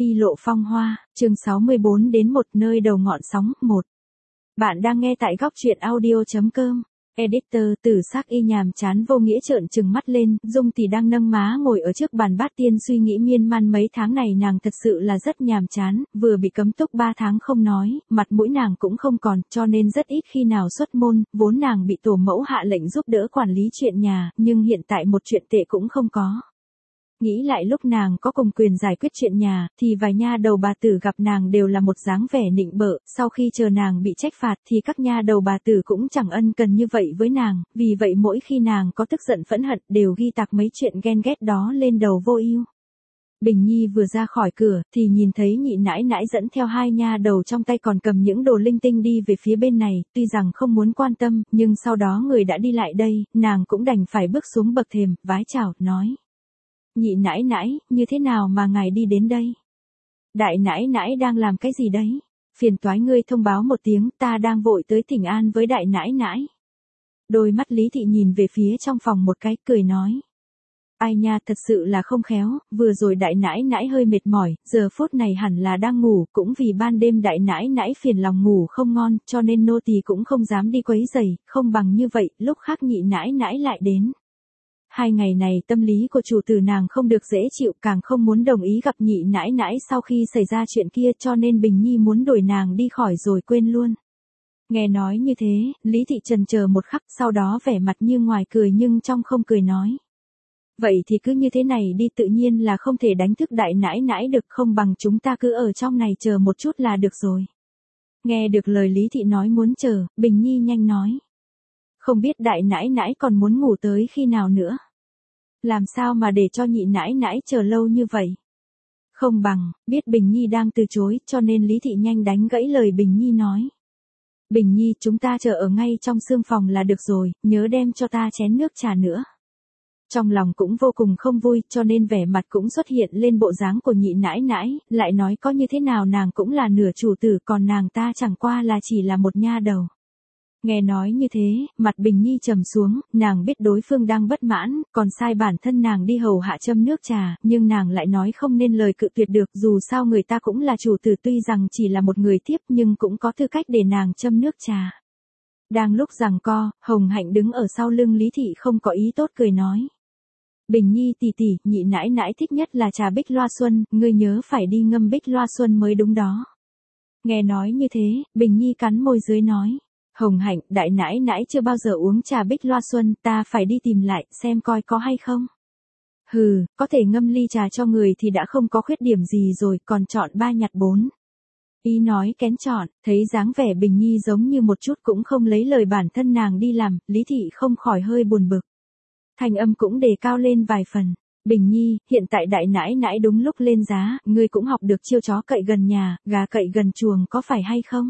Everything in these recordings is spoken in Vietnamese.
Y lộ phong hoa, chương 64 đến một nơi đầu ngọn sóng, 1. Bạn đang nghe tại góc truyện audio.com. Editor Tử Sắc Y nhàm chán vô nghĩa trợn trừng mắt lên, Dung thì đang nâng má ngồi ở trước bàn bát tiên suy nghĩ miên man mấy tháng này nàng thật sự là rất nhàm chán, vừa bị cấm túc 3 tháng không nói, mặt mũi nàng cũng không còn, cho nên rất ít khi nào xuất môn, vốn nàng bị tổ mẫu hạ lệnh giúp đỡ quản lý chuyện nhà, nhưng hiện tại một chuyện tệ cũng không có. Nghĩ lại lúc nàng có cùng quyền giải quyết chuyện nhà, thì vài nha đầu bà tử gặp nàng đều là một dáng vẻ nịnh bợ, sau khi chờ nàng bị trách phạt thì các nha đầu bà tử cũng chẳng ân cần như vậy với nàng, vì vậy mỗi khi nàng có tức giận phẫn hận đều ghi tạc mấy chuyện ghen ghét đó lên đầu vô ưu. Bình Nhi vừa ra khỏi cửa thì nhìn thấy nhị nãi nãi dẫn theo hai nha đầu trong tay còn cầm những đồ linh tinh đi về phía bên này, tuy rằng không muốn quan tâm, nhưng sau đó người đã đi lại đây, nàng cũng đành phải bước xuống bậc thềm, vái chào, nói. Nhị nãi nãi, như thế nào mà ngài đi đến đây? Đại nãi nãi đang làm cái gì đấy? Phiền toái ngươi thông báo một tiếng, ta đang vội tới thỉnh an với đại nãi nãi. Đôi mắt Lý Thị nhìn về phía trong phòng một cái, cười nói. Ai nha, thật sự là không khéo, vừa rồi đại nãi nãi hơi mệt mỏi, giờ phút này hẳn là đang ngủ, cũng vì ban đêm đại nãi nãi phiền lòng ngủ không ngon, cho nên nô tỳ cũng không dám đi quấy rầy, không bằng như vậy, lúc khác nhị nãi nãi lại đến. 2 ngày này tâm lý của chủ tử nàng không được dễ chịu, càng không muốn đồng ý gặp nhị nãi nãi sau khi xảy ra chuyện kia, cho nên Bình Nhi muốn đuổi nàng đi khỏi rồi quên luôn. Nghe nói như thế, Lý Thị chần chờ một khắc, sau đó vẻ mặt như ngoài cười nhưng trong không cười nói. Vậy thì cứ như thế này đi, tự nhiên là không thể đánh thức đại nãi nãi được, không bằng chúng ta cứ ở trong này chờ một chút là được rồi. Nghe được lời Lý Thị nói muốn chờ, Bình Nhi nhanh nói. Không biết đại nãi nãi còn muốn ngủ tới khi nào nữa. Làm sao mà để cho nhị nãi nãi chờ lâu như vậy? Không bằng, biết Bình Nhi đang từ chối, cho nên Lý Thị nhanh đánh gãy lời Bình Nhi nói. Bình Nhi, chúng ta chờ ở ngay trong sương phòng là được rồi, nhớ đem cho ta chén nước trà nữa. Trong lòng cũng vô cùng không vui, cho nên vẻ mặt cũng xuất hiện lên bộ dáng của nhị nãi nãi, lại nói có như thế nào nàng cũng là nửa chủ tử, còn nàng ta chẳng qua là chỉ là một nha đầu. Nghe nói như thế, mặt Bình Nhi trầm xuống, nàng biết đối phương đang bất mãn, còn sai bản thân nàng đi hầu hạ châm nước trà, nhưng nàng lại nói không nên lời cự tuyệt được, dù sao người ta cũng là chủ tử, tuy rằng chỉ là một người tiếp nhưng cũng có tư cách để nàng châm nước trà. Đang lúc giằng co, Hồng Hạnh đứng ở sau lưng Lý Thị không có ý tốt cười nói. Bình Nhi tỷ tỷ, nhị nãi nãi thích nhất là trà bích loa xuân, ngươi nhớ phải đi ngâm bích loa xuân mới đúng đó. Nghe nói như thế, Bình Nhi cắn môi dưới nói. Hồng Hạnh, đại nãi nãi chưa bao giờ uống trà bích loa xuân, ta phải đi tìm lại, xem coi có hay không. Hừ, có thể ngâm ly trà cho người thì đã không có khuyết điểm gì rồi, còn chọn 3 nhặt 4. Ý nói kén chọn, thấy dáng vẻ Bình Nhi giống như một chút cũng không lấy lời bản thân nàng đi làm, Lý Thị không khỏi hơi buồn bực. Thanh âm cũng đề cao lên vài phần. Bình Nhi, hiện tại đại nãi nãi đúng lúc lên giá, ngươi cũng học được chiêu chó cậy gần nhà, gà cậy gần chuồng có phải hay không?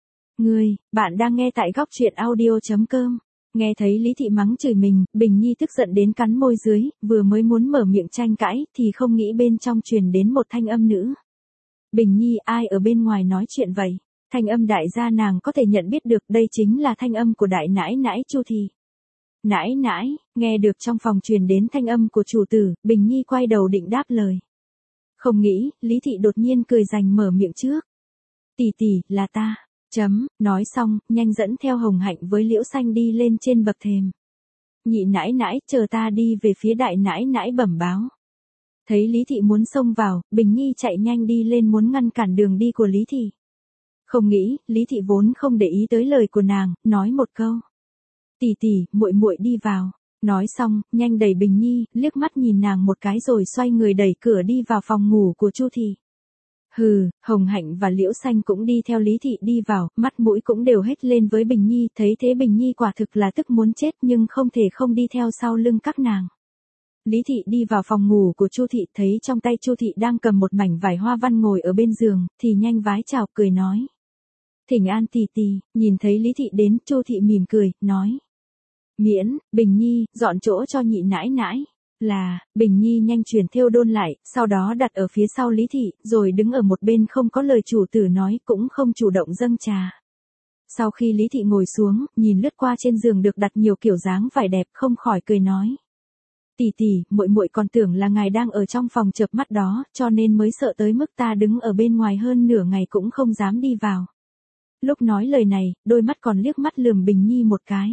Bạn đang nghe tại góc truyện audio.com. Nghe thấy Lý Thị mắng chửi mình, Bình Nhi tức giận đến cắn môi dưới, vừa mới muốn mở miệng tranh cãi, thì không nghĩ bên trong truyền đến một thanh âm nữ. Bình Nhi, ai ở bên ngoài nói chuyện vậy? Thanh âm đại gia nàng có thể nhận biết được, đây chính là thanh âm của đại nãi nãi Chu Thị. Nãi nãi, nghe được trong phòng truyền đến thanh âm của chủ tử, Bình Nhi quay đầu định đáp lời. Không nghĩ, Lý Thị đột nhiên cười rành mở miệng trước. Tỷ tỷ, là ta. Nói xong, nhanh dẫn theo Hồng Hạnh với Liễu Xanh đi lên trên bậc thềm. Nhị nãi nãi, chờ ta đi về phía đại nãi nãi bẩm báo. Thấy Lý Thị muốn xông vào, Bình Nhi chạy nhanh đi lên muốn ngăn cản đường đi của Lý Thị. Không nghĩ, Lý Thị vốn không để ý tới lời của nàng, nói một câu. Tỷ tỷ, muội muội đi vào. Nói xong, nhanh đẩy Bình Nhi, liếc mắt nhìn nàng một cái rồi xoay người đẩy cửa đi vào phòng ngủ của Chu Thị. Hừ, Hồng Hạnh và Liễu Xanh cũng đi theo Lý Thị đi vào, mắt mũi cũng đều hết lên với Bình Nhi, thấy thế Bình Nhi quả thực là tức muốn chết nhưng không thể không đi theo sau lưng các nàng. Lý Thị đi vào phòng ngủ của Chu Thị, thấy trong tay Chu Thị đang cầm một mảnh vải hoa văn ngồi ở bên giường, thì nhanh vái chào cười nói. Thỉnh an tỷ tỷ, nhìn thấy Lý Thị đến, Chu Thị mỉm cười, nói. Miễn, Bình Nhi, dọn chỗ cho nhị nãi nãi. Là, Bình Nhi nhanh chuyển thêu đôn lại, sau đó đặt ở phía sau Lý Thị, rồi đứng ở một bên không có lời chủ tử nói, cũng không chủ động dâng trà. Sau khi Lý Thị ngồi xuống, nhìn lướt qua trên giường được đặt nhiều kiểu dáng vải đẹp, không khỏi cười nói. tỷ, muội muội còn tưởng là ngài đang ở trong phòng chợp mắt đó, cho nên mới sợ tới mức ta đứng ở bên ngoài hơn nửa ngày cũng không dám đi vào. Lúc nói lời này, đôi mắt còn liếc mắt lườm Bình Nhi một cái.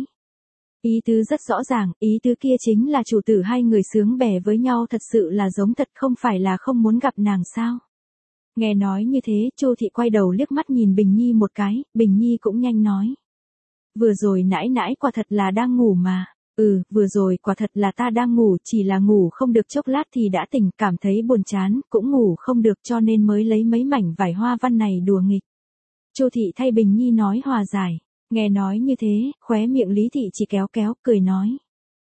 Ý tứ rất rõ ràng, ý tứ kia chính là chủ tử hai người sướng bè với nhau thật sự là giống thật, không phải là không muốn gặp nàng sao. Nghe nói như thế, Chu thị quay đầu liếc mắt nhìn Bình Nhi một cái, Bình Nhi cũng nhanh nói. Vừa rồi nãi nãi quả thật là đang ngủ mà. Vừa rồi quả thật là ta đang ngủ, chỉ là ngủ không được chốc lát thì đã tỉnh, cảm thấy buồn chán, cũng ngủ không được cho nên mới lấy mấy mảnh vải hoa văn này đùa nghịch. Chu thị thay Bình Nhi nói hòa giải. Nghe nói như thế, khóe miệng Lý thị chỉ kéo kéo, cười nói.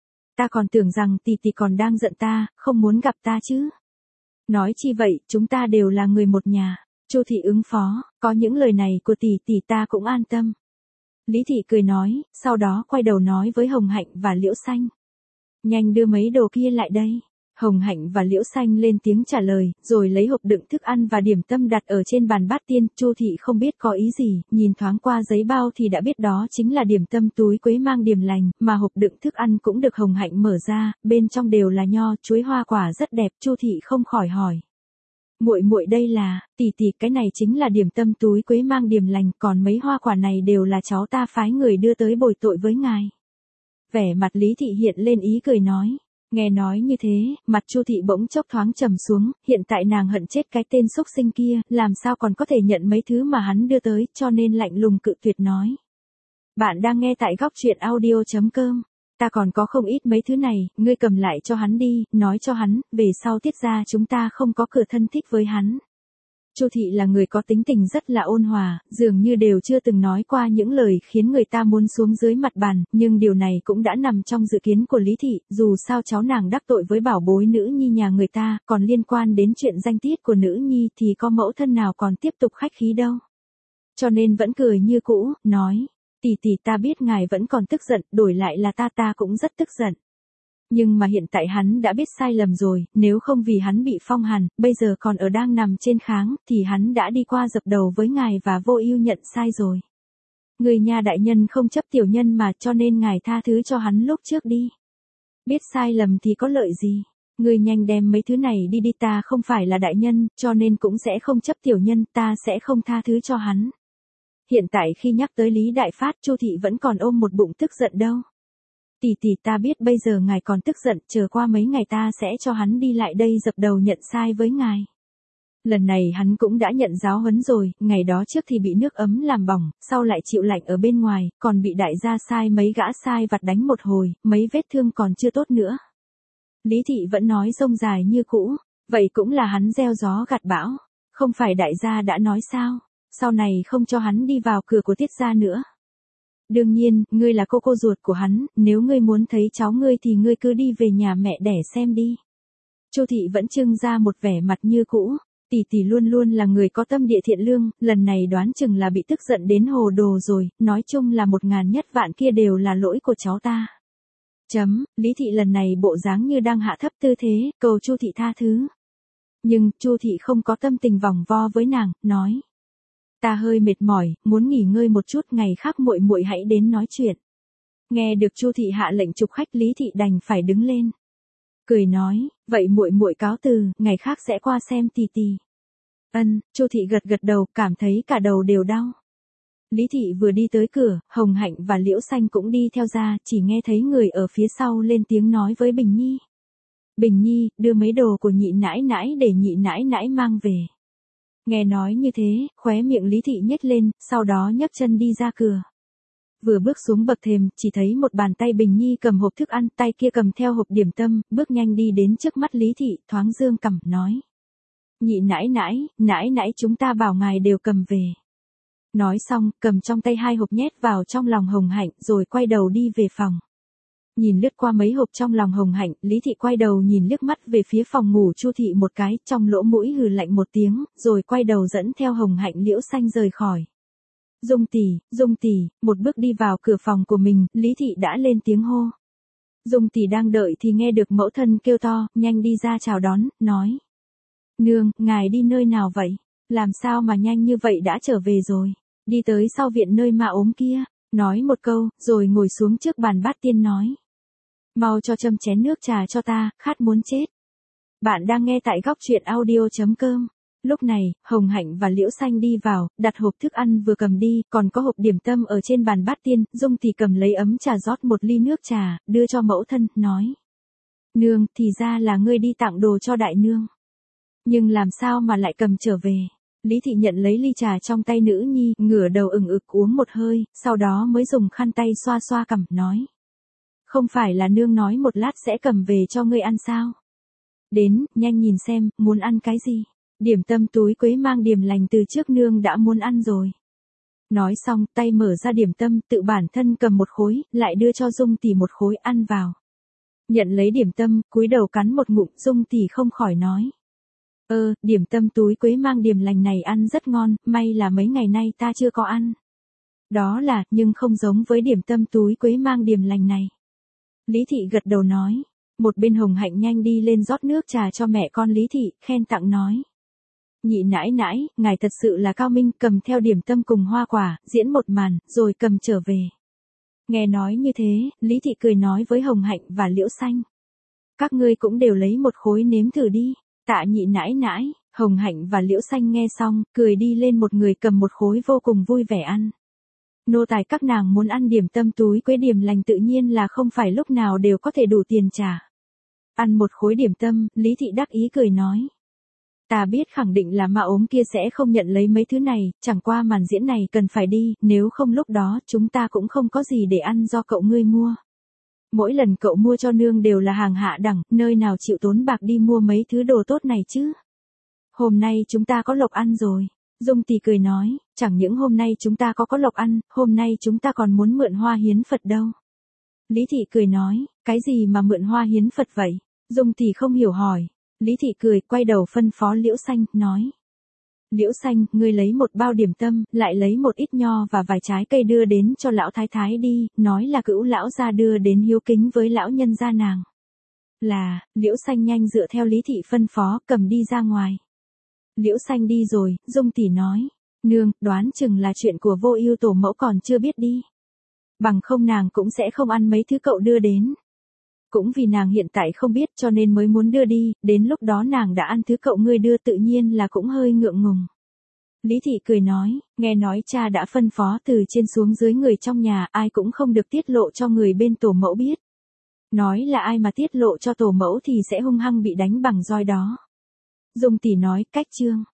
Ta còn tưởng rằng tỷ còn đang giận ta, không muốn gặp ta chứ. Nói chi vậy, chúng ta đều là người một nhà. Chu thị ứng phó, có những lời này của tỷ ta cũng an tâm. Lý thị cười nói, sau đó quay đầu nói với Hồng Hạnh và Liễu Xanh. Nhanh đưa mấy đồ kia lại đây. Hồng Hạnh và Liễu Xanh lên tiếng trả lời, rồi lấy hộp đựng thức ăn và điểm tâm đặt ở trên bàn bát tiên. Chu thị không biết có ý gì, nhìn thoáng qua giấy bao thì đã biết đó chính là điểm tâm túi quế mang điểm lành, mà hộp đựng thức ăn cũng được Hồng Hạnh mở ra, bên trong đều là nho, chuối, hoa quả rất đẹp. Chu thị không khỏi hỏi. Muội muội đây là, tỷ, cái này chính là điểm tâm túi quế mang điểm lành, còn mấy hoa quả này đều là cháu ta phái người đưa tới bồi tội với ngài. Vẻ mặt Lý thị hiện lên ý cười nói. Nghe nói như thế, mặt Chu thị bỗng chốc thoáng trầm xuống, hiện tại nàng hận chết cái tên xúc sinh kia, làm sao còn có thể nhận mấy thứ mà hắn đưa tới, cho nên lạnh lùng cự tuyệt nói. Bạn đang nghe tại góc truyện audio.com. Ta còn có không ít mấy thứ này, ngươi cầm lại cho hắn đi, nói cho hắn, về sau tiết ra chúng ta không có cửa thân thích với hắn. Chu thị là người có tính tình rất là ôn hòa, dường như đều chưa từng nói qua những lời khiến người ta muốn xuống dưới mặt bàn, nhưng điều này cũng đã nằm trong dự kiến của Lý thị, dù sao cháu nàng đắc tội với bảo bối nữ nhi nhà người ta, còn liên quan đến chuyện danh tiết của nữ nhi thì có mẫu thân nào còn tiếp tục khách khí đâu. Cho nên vẫn cười như cũ, nói, tỷ ta biết ngài vẫn còn tức giận, đổi lại là ta cũng rất tức giận. Nhưng mà hiện tại hắn đã biết sai lầm rồi, nếu không vì hắn bị phong hàn, bây giờ còn ở đang nằm trên kháng, thì hắn đã đi qua dập đầu với ngài và vô ưu nhận sai rồi. Người nhà đại nhân không chấp tiểu nhân mà, cho nên ngài tha thứ cho hắn lúc trước đi. Biết sai lầm thì có lợi gì? Người nhanh đem mấy thứ này đi, ta không phải là đại nhân, cho nên cũng sẽ không chấp tiểu nhân, ta sẽ không tha thứ cho hắn. Hiện tại khi nhắc tới Lý Đại Phát, Chu thị vẫn còn ôm một bụng tức giận đâu. Tỷ ta biết bây giờ ngài còn tức giận, chờ qua mấy ngày ta sẽ cho hắn đi lại đây dập đầu nhận sai với ngài. Lần này hắn cũng đã nhận giáo huấn rồi, ngày đó trước thì bị nước ấm làm bỏng, sau lại chịu lạnh ở bên ngoài, còn bị đại gia sai mấy gã sai vặt đánh một hồi, mấy vết thương còn chưa tốt nữa. Lý thị vẫn nói rông dài như cũ, vậy cũng là hắn gieo gió gặt bão, không phải đại gia đã nói sao, sau này không cho hắn đi vào cửa của Tiết gia nữa. Đương nhiên, ngươi là cô ruột của hắn, nếu ngươi muốn thấy cháu ngươi thì ngươi cứ đi về nhà mẹ đẻ xem đi. Chu thị vẫn trưng ra một vẻ mặt như cũ, tỷ luôn luôn là người có tâm địa thiện lương, lần này đoán chừng là bị tức giận đến hồ đồ rồi, nói chung là 1000 nhất vạn kia đều là lỗi của cháu ta. Lý thị lần này bộ dáng như đang hạ thấp tư thế, cầu Chu thị tha thứ. Nhưng, Chu thị không có tâm tình vòng vo với nàng, nói. Ta hơi mệt mỏi, muốn nghỉ ngơi một chút, ngày khác muội muội hãy đến nói chuyện. Nghe được Chu thị hạ lệnh chụp khách, Lý thị đành phải đứng lên. Cười nói, vậy muội muội cáo từ, ngày khác sẽ qua xem tỷ. Chu thị gật đầu, cảm thấy cả đầu đều đau. Lý thị vừa đi tới cửa, Hồng Hạnh và Liễu Xanh cũng đi theo ra, chỉ nghe thấy người ở phía sau lên tiếng nói với Bình Nhi. Bình Nhi, đưa mấy đồ của nhị nãi nãi để nhị nãi nãi mang về. Nghe nói như thế, khóe miệng Lý thị nhếch lên, sau đó nhấc chân đi ra cửa. Vừa bước xuống bậc thềm, chỉ thấy một bàn tay Bình Nhi cầm hộp thức ăn, tay kia cầm theo hộp điểm tâm, bước nhanh đi đến trước mắt Lý thị, thoáng dương cằm, nói. Nhị nãi nãi chúng ta bảo ngài đều cầm về. Nói xong, cầm trong tay 2 hộp nhét vào trong lòng Hồng Hạnh, rồi quay đầu đi về phòng. Nhìn lướt qua mấy hộp trong lòng Hồng Hạnh, Lý thị quay đầu nhìn liếc mắt về phía phòng ngủ Chu thị một cái, trong lỗ mũi hừ lạnh một tiếng, rồi quay đầu dẫn theo Hồng Hạnh Liễu Xanh rời khỏi. Dung tỷ, một bước đi vào cửa phòng của mình, Lý thị đã lên tiếng hô. Dung tỷ đang đợi thì nghe được mẫu thân kêu to, nhanh đi ra chào đón, nói. Nương, ngài đi nơi nào vậy? Làm sao mà nhanh như vậy đã trở về rồi? Đi tới sau viện nơi mà ốm kia, nói một câu, rồi ngồi xuống trước bàn bát tiên nói. Mau cho châm chén nước trà cho ta, khát muốn chết. Bạn đang nghe tại góc truyện audio.com. Lúc này, Hồng Hạnh và Liễu Xanh đi vào, đặt hộp thức ăn vừa cầm đi, còn có hộp điểm tâm ở trên bàn bát tiên, Dung thì cầm lấy ấm trà rót một ly nước trà, đưa cho mẫu thân, nói. Nương, thì ra là ngươi đi tặng đồ cho đại nương. Nhưng làm sao mà lại cầm trở về? Lý Thị nhận lấy ly trà trong tay nữ nhi, ngửa đầu ừng ực uống một hơi, sau đó mới dùng khăn tay xoa xoa cằm, nói. Không phải là nương nói một lát sẽ cầm về cho ngươi ăn sao? Đến, nhanh nhìn xem, muốn ăn cái gì? Điểm tâm túi quế mang điểm lành từ trước nương đã muốn ăn rồi. Nói xong, tay mở ra điểm tâm, tự bản thân cầm một khối, lại đưa cho Dung Tỷ một khối ăn vào. Nhận lấy điểm tâm, cúi đầu cắn một ngụm, Dung Tỷ không khỏi nói. Điểm tâm túi quế mang điểm lành này ăn rất ngon, may là mấy ngày nay ta chưa có ăn. Đó là, nhưng không giống với điểm tâm túi quế mang điểm lành này. Lý Thị gật đầu nói. Một bên Hồng Hạnh nhanh đi lên rót nước trà cho mẹ con Lý Thị, khen tặng nói. Nhị nãi nãi, ngài thật sự là cao minh, cầm theo điểm tâm cùng hoa quả, diễn một màn, rồi cầm trở về. Nghe nói như thế, Lý Thị cười nói với Hồng Hạnh và Liễu Xanh. Các ngươi cũng đều lấy một khối nếm thử đi. Tạ nhị nãi nãi, Hồng Hạnh và Liễu Xanh nghe xong, cười đi lên một người cầm một khối vô cùng vui vẻ ăn. Nô tài các nàng muốn ăn điểm tâm túi quế điểm lành tự nhiên là không phải lúc nào đều có thể đủ tiền trả. Ăn một khối điểm tâm, Lý Thị đắc ý cười nói. Ta biết khẳng định là ma ốm kia sẽ không nhận lấy mấy thứ này, chẳng qua màn diễn này cần phải đi, nếu không lúc đó chúng ta cũng không có gì để ăn do cậu ngươi mua. Mỗi lần cậu mua cho nương đều là hàng hạ đẳng, nơi nào chịu tốn bạc đi mua mấy thứ đồ tốt này chứ. Hôm nay chúng ta có lộc ăn rồi. Dung Tỷ cười nói, chẳng những hôm nay chúng ta có lộc ăn, hôm nay chúng ta còn muốn mượn hoa hiến Phật đâu. Lý Thị cười nói, cái gì mà mượn hoa hiến Phật vậy? Dung Tỷ không hiểu hỏi. Lý Thị cười, quay đầu phân phó Liễu Xanh, nói. Liễu Xanh, ngươi lấy một bao điểm tâm, lại lấy một ít nho và vài trái cây đưa đến cho lão thái thái đi, nói là cữu lão gia đưa đến hiếu kính với lão nhân gia nàng. Là, Liễu Xanh nhanh dựa theo Lý Thị phân phó, cầm đi ra ngoài. Liễu Xanh đi rồi, Dung Tỷ nói. Nương, đoán chừng là chuyện của Vô Ưu tổ mẫu còn chưa biết đi. Bằng không nàng cũng sẽ không ăn mấy thứ cậu đưa đến. Cũng vì nàng hiện tại không biết cho nên mới muốn đưa đi, đến lúc đó nàng đã ăn thứ cậu ngươi đưa tự nhiên là cũng hơi ngượng ngùng. Lý Thị cười nói, nghe nói cha đã phân phó từ trên xuống dưới người trong nhà ai cũng không được tiết lộ cho người bên tổ mẫu biết. Nói là ai mà tiết lộ cho tổ mẫu thì sẽ hung hăng bị đánh bằng roi đó. Dung Tỷ nói, cách chương.